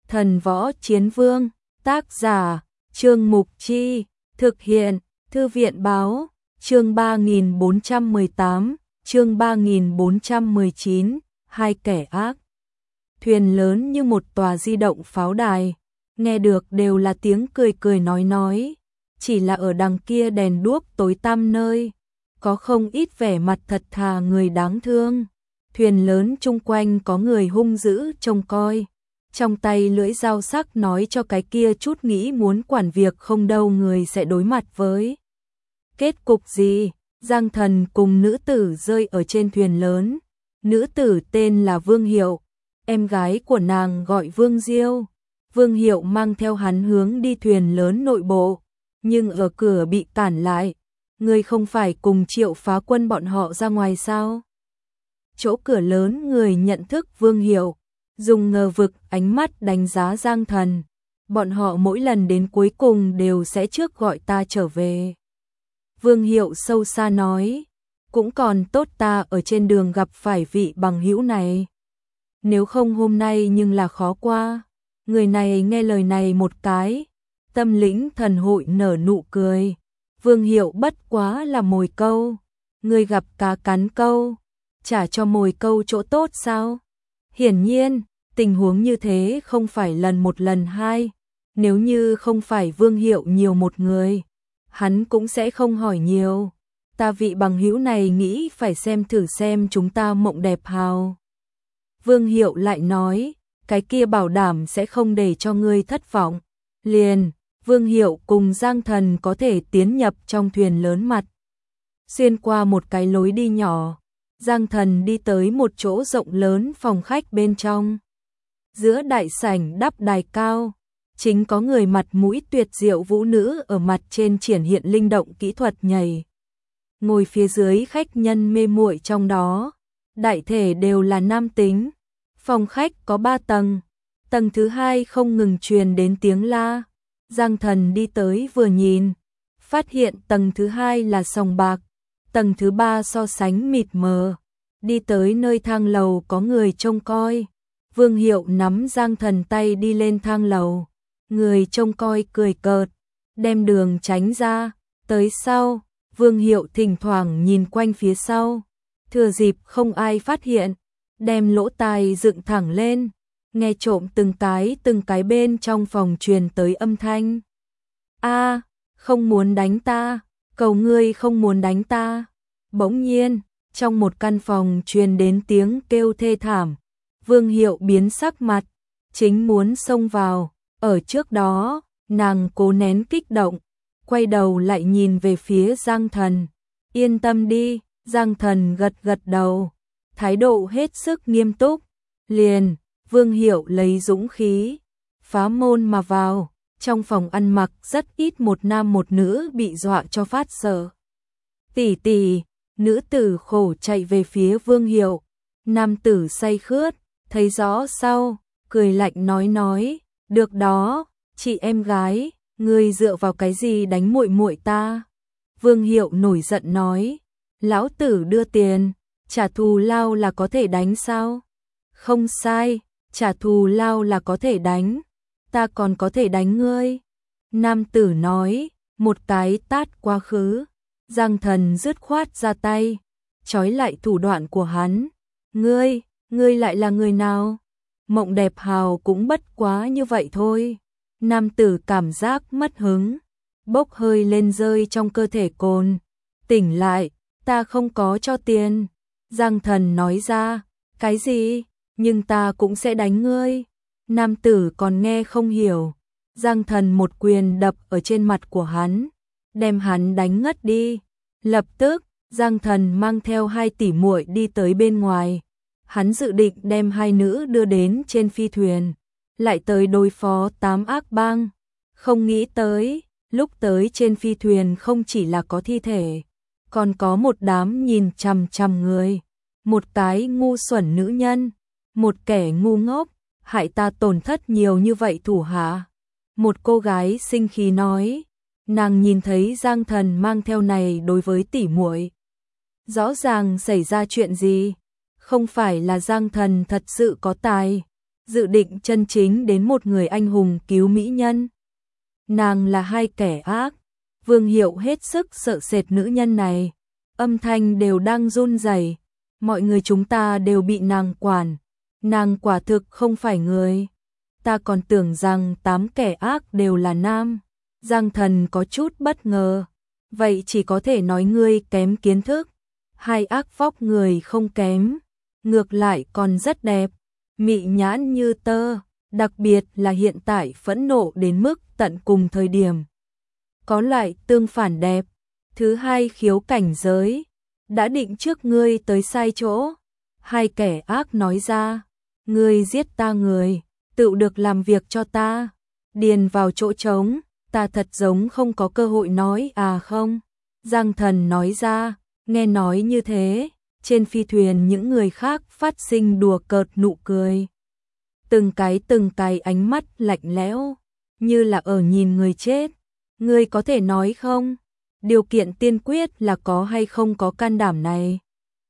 Thần Võ Chiến Vương, tác giả, Trương Mục Chi, thực hiện, Thư viện Báo, chương 3418, chương 3419, hai kẻ ác. Thuyền lớn như một tòa di động pháo đài, nghe được đều là tiếng cười cười nói, chỉ là ở đằng kia đèn đuốc tối tăm nơi, có không ít vẻ mặt thật thà người đáng thương. Thuyền lớn chung quanh có người hung dữ trông coi, trong tay lưỡi dao sắc nói cho cái kia chút nghĩ muốn quản việc không đâu người sẽ đối mặt với kết cục gì. Giang Thần cùng nữ tử rơi ở trên thuyền lớn, nữ tử tên là Vương Hiệu, em gái của nàng gọi Vương Diêu. Vương Hiệu mang theo hắn hướng đi thuyền lớn nội bộ, nhưng ở cửa bị cản lại. Người không phải cùng Triệu Phá Quân bọn họ ra ngoài sao? Chỗ cửa lớn người nhận thức Vương Hiệu, dùng ngờ vực ánh mắt đánh giá Giang Thần. Bọn họ mỗi lần đến cuối cùng đều sẽ trước gọi ta trở về. Vương Hiệu sâu xa nói, cũng còn tốt ta ở trên đường gặp phải vị bằng hữu này. Nếu không hôm nay nhưng là khó qua. Người này nghe lời này một cái, tâm lĩnh thần hội nở nụ cười. Vương Hiệu bất quá là mồi câu, người gặp cá cắn câu, trả cho mồi câu chỗ tốt sao? Hiển nhiên, tình huống như thế không phải lần một lần hai, nếu như không phải Vương Hiệu nhiều một người, hắn cũng sẽ không hỏi nhiều. Ta vị bằng hữu này nghĩ phải xem thử xem chúng ta mộng đẹp hào. Vương Hiệu lại nói, cái kia bảo đảm sẽ không để cho ngươi thất vọng. Liền, Vương Hiệu cùng Giang Thần có thể tiến nhập trong thuyền lớn mặt. Xuyên qua một cái lối đi nhỏ, Giang Thần đi tới một chỗ rộng lớn phòng khách bên trong. Giữa đại sảnh đắp đài cao, chính có người mặt mũi tuyệt diệu vũ nữ ở mặt trên triển hiện linh động kỹ thuật nhảy. Ngồi phía dưới khách nhân mê muội trong đó, đại thể đều là nam tính. Phòng khách có 3 tầng, tầng thứ 2 không ngừng truyền đến tiếng la. Giang Thần đi tới vừa nhìn, phát hiện tầng thứ 2 là sòng bạc, tầng thứ 3 so sánh mịt mờ. Đi tới nơi thang lầu có người trông coi. Vương Hiệu nắm Giang Thần tay đi lên thang lầu. Người trông coi cười cợt, đem đường tránh ra. Tới sau, Vương Hiệu thỉnh thoảng nhìn quanh phía sau, thừa dịp không ai phát hiện, đem lỗ tai dựng thẳng lên, nghe trộm từng cái bên trong phòng truyền tới âm thanh. A, không muốn đánh ta, cầu ngươi không muốn đánh ta. Bỗng nhiên, trong một căn phòng truyền đến tiếng kêu thê thảm. Vương Hiệu biến sắc mặt, chính muốn xông vào. Ở trước đó, nàng cố nén kích động, quay đầu lại nhìn về phía Giang Thần. Yên tâm đi, Giang Thần gật gật đầu, thái độ hết sức nghiêm túc. Liền, Vương Hiệu lấy dũng khí, phá môn mà vào. Trong phòng ăn mặc rất ít một nam một nữ bị dọa cho phát sợ. Tỷ tỷ, nữ tử khổ chạy về phía Vương Hiệu. Nam tử say khướt, thấy rõ sau, cười lạnh nói, được đó, chị em gái, ngươi dựa vào cái gì đánh muội muội ta? Vương Hiệu nổi giận nói, lão tử đưa tiền, trả thù lao là có thể đánh sao? Không sai, trả thù lao là có thể đánh, ta còn có thể đánh ngươi. Nam tử nói, một cái tát quá khứ. Giang Thần dứt khoát ra tay, trói lại thủ đoạn của hắn. Ngươi lại là người nào? Mộng đẹp hào cũng bất quá như vậy thôi. Nam tử cảm giác mất hứng, bốc hơi lên rơi trong cơ thể cồn. Tỉnh lại, ta không có cho tiền. Giang Thần nói ra, cái gì? Nhưng ta cũng sẽ đánh ngươi. Nam tử còn nghe không hiểu. Giang Thần một quyền đập ở trên mặt của hắn, đem hắn đánh ngất đi. Lập tức, Giang Thần mang theo 2 tỷ muội đi tới bên ngoài. Hắn dự định đem 2 nữ đưa đến trên phi thuyền, lại tới đối phó 8 ác bang. Không nghĩ tới, lúc tới trên phi thuyền không chỉ là có thi thể, còn có một đám nhìn chằm chằm người. Một cái ngu xuẩn nữ nhân, một kẻ ngu ngốc, hại ta tổn thất nhiều như vậy thủ hạ. Một cô gái sinh khí nói, nàng nhìn thấy Giang Thần mang theo này đối với tỷ muội. Rõ ràng xảy ra chuyện gì? Không phải là Giang Thần thật sự có tài. dự định chân chính đến một người anh hùng cứu mỹ nhân. Nàng là hai kẻ ác. Vương Hiệu hết sức sợ sệt nữ nhân này, âm thanh đều đang run rẩy. Mọi người chúng ta đều bị nàng quản, nàng quả thực không phải người. Ta còn tưởng rằng 8 kẻ ác đều là nam. Giang Thần có chút bất ngờ, vậy chỉ có thể nói ngươi kém kiến thức. Hai ác vóc người không kém, ngược lại còn rất đẹp, mị nhãn như tơ, đặc biệt là hiện tại phẫn nộ đến mức tận cùng thời điểm. Có loại tương phản đẹp. Thứ hai khiếu cảnh giới, đã định trước ngươi tới sai chỗ. Hai kẻ ác nói ra, ngươi giết ta người, tự được làm việc cho ta, điền vào chỗ trống, ta thật giống không có cơ hội nói à không. Giang Thần nói ra, nghe nói như thế, trên phi thuyền những người khác phát sinh đùa cợt nụ cười. Từng cái ánh mắt lạnh lẽo, như là ở nhìn người chết. Ngươi có thể nói không? Điều kiện tiên quyết là có hay không có can đảm này.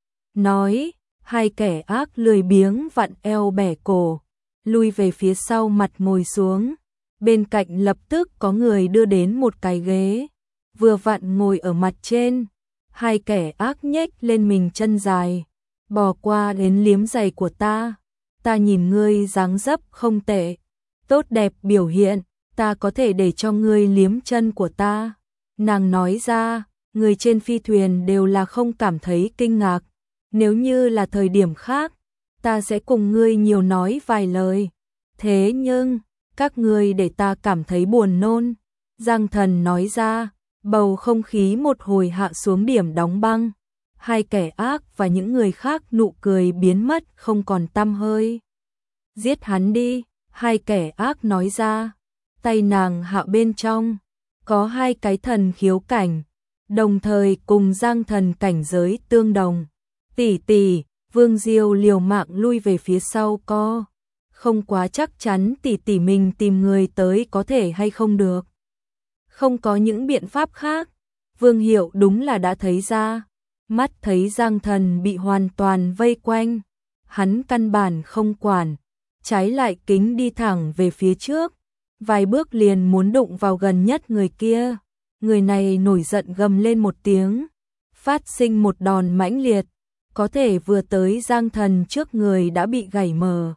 Nói, hai kẻ ác lười biếng vặn eo bẻ cổ, lui về phía sau mặt ngồi xuống. Bên cạnh lập tức có người đưa đến một cái ghế, vừa vặn ngồi ở mặt trên. Hai kẻ ác nhếch lên mình chân dài, bò qua đến liếm giày của ta. Ta nhìn ngươi dáng dấp không tệ, tốt đẹp biểu hiện, ta có thể để cho ngươi liếm chân của ta. Nàng nói ra, người trên phi thuyền đều là không cảm thấy kinh ngạc. Nếu như là thời điểm khác, ta sẽ cùng ngươi nhiều nói vài lời. Thế nhưng, các ngươi để ta cảm thấy buồn nôn. Giang Thần nói ra, bầu không khí một hồi hạ xuống điểm đóng băng. Hai kẻ ác và những người khác nụ cười biến mất không còn tăm hơi. Giết hắn đi, hai kẻ ác nói ra. Tay nàng hạ bên trong, có hai cái thần khiếu cảnh, đồng thời cùng Giang Thần cảnh giới tương đồng. Tỷ tỷ, Vương Diêu liều mạng lui về phía sau co. Không quá chắc chắn tỷ tỷ mình tìm người tới có thể hay không được. Không có những biện pháp khác. Vương Hiệu đúng là đã thấy ra. Mắt thấy Giang Thần bị hoàn toàn vây quanh. Hắn căn bản không quản. Trái lại kính đi thẳng về phía trước. Vài bước liền muốn đụng vào gần nhất người kia. Người này nổi giận gầm lên một tiếng. Phát sinh một đòn mãnh liệt. Có thể vừa tới Giang Thần trước người đã bị gãy mờ.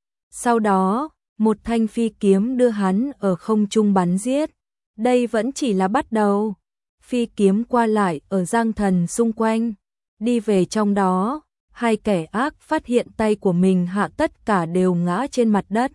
Sau đó, một thanh phi kiếm đưa hắn ở không trung bắn giết. Đây vẫn chỉ là bắt đầu. Phi kiếm qua lại ở Giang Thần xung quanh. Đi về trong đó, hai kẻ ác phát hiện tay của mình hạ tất cả đều ngã trên mặt đất.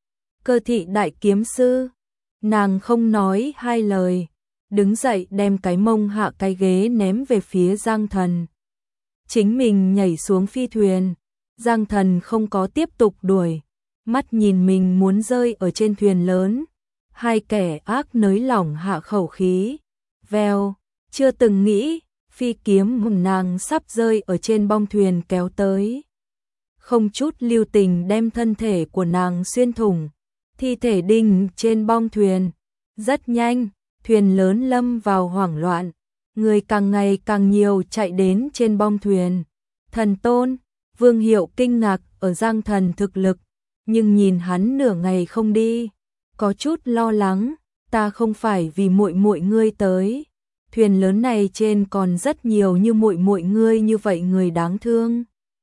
Cơ thị đại kiếm sư. Nàng không nói hai lời. Đứng dậy đem cái mông hạ cái ghế ném về phía Giang Thần. Chính mình nhảy xuống phi thuyền. Giang Thần không có tiếp tục đuổi. Mắt nhìn mình muốn rơi ở trên thuyền lớn. Hai kẻ ác nới lỏng hạ khẩu khí. Vèo, chưa từng nghĩ, phi kiếm nàng sắp rơi ở trên bong thuyền kéo tới. Không chút lưu tình đem thân thể của nàng xuyên thủng. Thi thể đinh trên bong thuyền. Rất nhanh, thuyền lớn lâm vào hoảng loạn. Người càng ngày càng nhiều chạy đến trên bong thuyền. Thần Tôn, Vương Hiệu kinh ngạc ở Giang Thần thực lực. Nhưng nhìn hắn nửa ngày không đi, có chút lo lắng. Ta không phải vì muội muội ngươi tới. Thuyền lớn này trên còn rất nhiều như muội muội ngươi như vậy người đáng thương.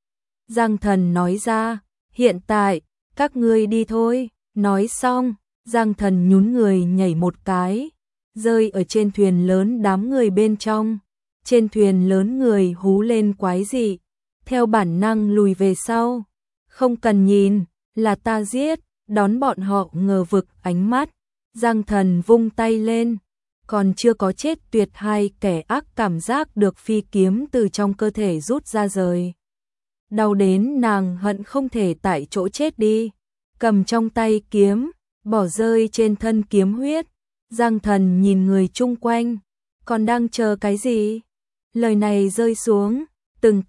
Giang Thần nói ra, hiện tại, các ngươi đi thôi. Nói xong, Giang Thần nhún người nhảy một cái, rơi ở trên thuyền lớn đám người bên trong. Trên thuyền lớn người hú lên quái dị, theo bản năng lùi về sau. Không cần nhìn, là ta giết, đón bọn họ ngờ vực ánh mắt. Giang Thần vung tay lên, còn chưa có chết tuyệt hai kẻ ác cảm giác được phi kiếm từ trong cơ thể rút ra rời. Đau đến nàng hận không thể tại chỗ chết đi. Cầm trong tay kiếm, bỏ rơi trên thân kiếm huyết. Giang Thần nhìn người chung quanh, còn đang chờ cái gì? Lời này rơi xuống, từng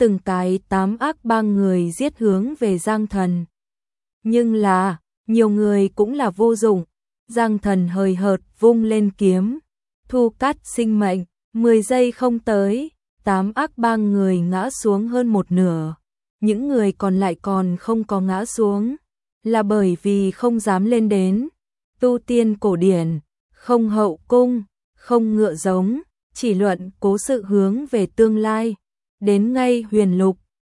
cái 8 ác bang người giết hướng về Giang Thần. Nhưng là, nhiều người cũng là vô dụng. Giang Thần hời hợt vung lên kiếm, thu cắt sinh mệnh. 10 giây không tới, 8 ác bang người ngã xuống hơn một nửa. Những người còn lại còn không có ngã xuống. là bởi vì không dám lên đến. Tu tiên cổ điển, không hậu cung, không ngựa giống, chỉ luận cố sự hướng về tương lai. Đến ngay huyền lục,